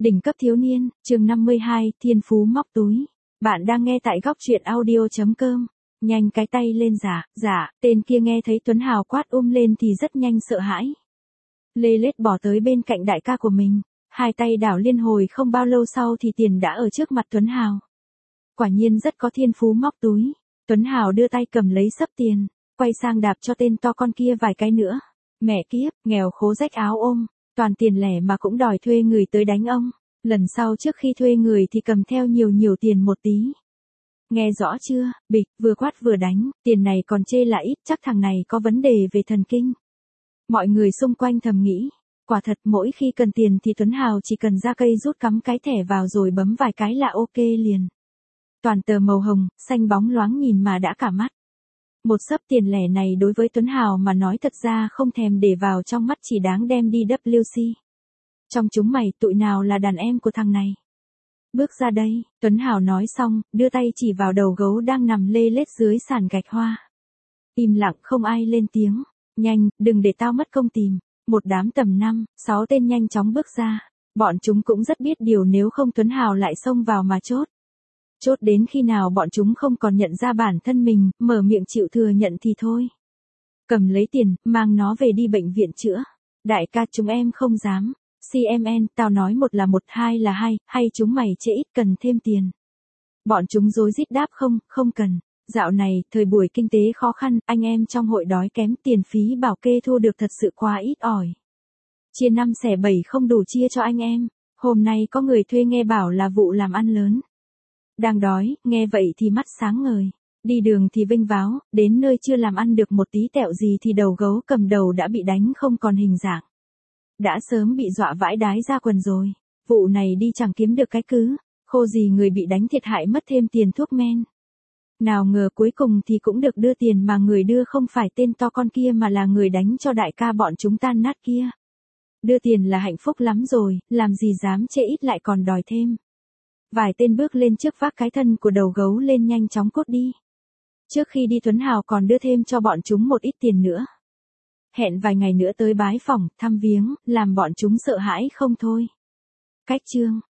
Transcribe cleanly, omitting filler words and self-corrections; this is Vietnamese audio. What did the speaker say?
Đỉnh cấp thiếu niên, chương 52, thiên phú móc túi. Bạn đang nghe tại góc truyện audio.com. Nhanh cái tay lên tên kia nghe thấy Tuấn Hào quát lên thì rất nhanh sợ hãi. Lê lết bỏ tới bên cạnh đại ca của mình, hai tay đảo liên hồi không bao lâu sau thì tiền đã ở trước mặt Tuấn Hào. Quả nhiên rất có thiên phú móc túi. Tuấn Hào đưa tay cầm lấy xấp tiền, quay sang đạp cho tên to con kia vài cái nữa. Mẹ kiếp, nghèo khố rách áo ôm, toàn tiền lẻ mà cũng đòi thuê người tới đánh ông. Lần sau trước khi thuê người thì cầm theo nhiều tiền một tí. Nghe rõ chưa, bịch, vừa quát vừa đánh, tiền này còn chê là ít, chắc thằng này có vấn đề về thần kinh. Mọi người xung quanh thầm nghĩ, quả thật mỗi khi cần tiền thì Tuấn Hào chỉ cần ra cây rút cắm cái thẻ vào rồi bấm vài cái là ok liền. Toàn tờ màu hồng, xanh bóng loáng nhìn mà đã cả mắt. Một xấp tiền lẻ này đối với Tuấn Hào mà nói thật ra không thèm để vào trong mắt, chỉ đáng đem đi WC. Trong chúng mày tụi nào là đàn em của thằng này? Bước ra đây, Tuấn Hào nói xong, đưa tay chỉ vào đầu gấu đang nằm lê lết dưới sàn gạch hoa. Im lặng không ai lên tiếng. Nhanh, đừng để tao mất công tìm. Một đám tầm 5-6 tên nhanh chóng bước ra. Bọn chúng cũng rất biết điều, nếu không Tuấn Hào lại xông vào mà chốt. Chốt đến khi nào bọn chúng không còn nhận ra bản thân mình, mở miệng chịu thừa nhận thì thôi. Cầm lấy tiền, mang nó về đi bệnh viện chữa. Đại ca chúng em không dám. CMN, tao nói một là một, hai là hai, hay chúng mày chê ít cần thêm tiền. Bọn chúng rối rít đáp không cần. Dạo này, thời buổi kinh tế khó khăn, anh em trong hội đói kém, tiền phí bảo kê thu được thật sự quá ít ỏi. Chia 5 xẻ 7 không đủ chia cho anh em. Hôm nay có người thuê nghe bảo là vụ làm ăn lớn. Đang đói, nghe vậy thì mắt sáng ngời. Đi đường thì vênh váo, đến nơi chưa làm ăn được một tí tẹo gì thì đầu gấu cầm đầu đã bị đánh không còn hình dạng. Đã sớm bị dọa vãi đái ra quần rồi. Vụ này đi chẳng kiếm được cái cứ, khô gì người bị đánh thiệt hại mất thêm tiền thuốc men. Nào ngờ cuối cùng thì cũng được đưa tiền, mà người đưa không phải tên to con kia mà là người đánh cho đại ca bọn chúng tan nát kia. Đưa tiền là hạnh phúc lắm rồi, làm gì dám chê ít lại còn đòi thêm. Vài tên bước lên trước vác cái thân của đầu gấu lên nhanh chóng cốt đi. Trước khi đi Tuấn Hào còn đưa thêm cho bọn chúng một ít tiền nữa. Hẹn vài ngày nữa tới bái phỏng, thăm viếng, làm bọn chúng sợ hãi không thôi. Cách chương